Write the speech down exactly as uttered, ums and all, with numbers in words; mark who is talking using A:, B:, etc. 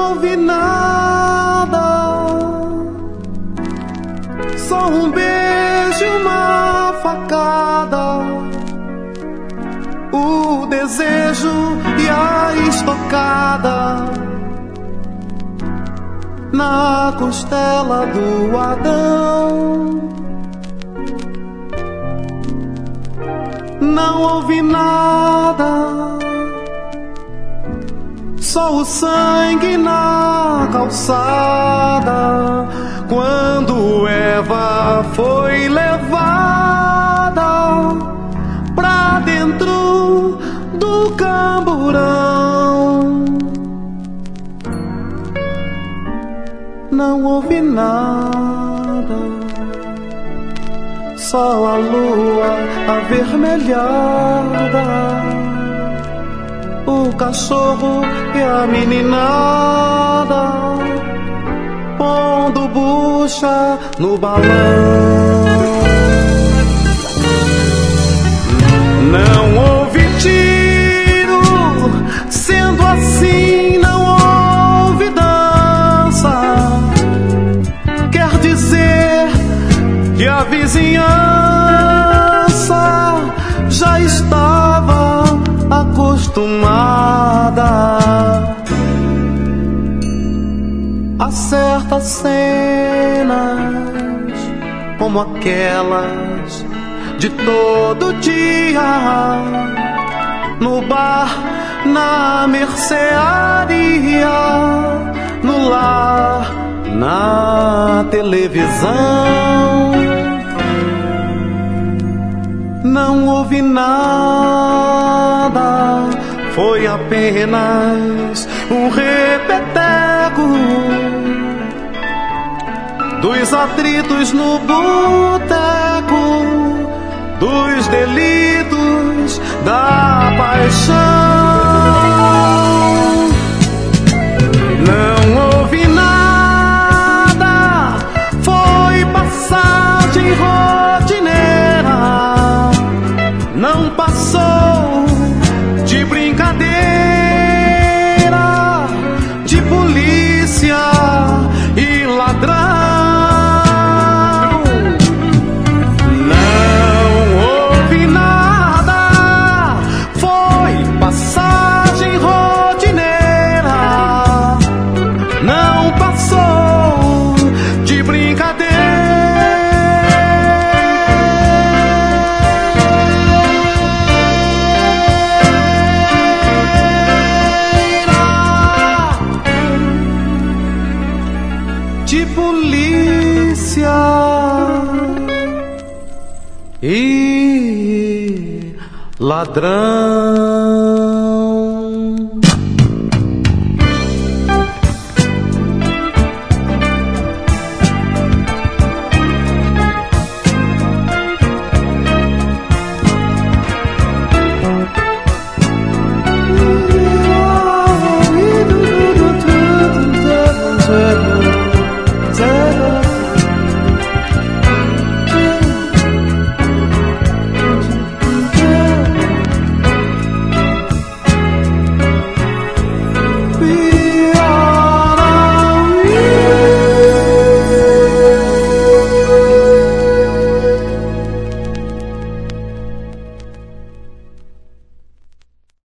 A: houve nada, só um beijo e uma facada, o desejo e a estocada na costela do Adão. Não houve nada, só o sangue na calçada, quando Eva foi levada pra dentro do camburão. Não houve nada, só a lua avermelhada, o cachorro e a meninada pondo bucha no balão. Não houve tiro, sendo assim não houve dança. Quer dizer que a vizinhança já estava acostumada a certas cenas como aquelas de todo dia, no bar, na mercearia, no lar, na televisão. Não houve nada, foi apenas um repeteco dos atritos no boteco, dos delitos da paixão. Não houve nada, foi passagem rotineira, não passou de brincadeira, de polícia e ladrão. De polícia e ladrão.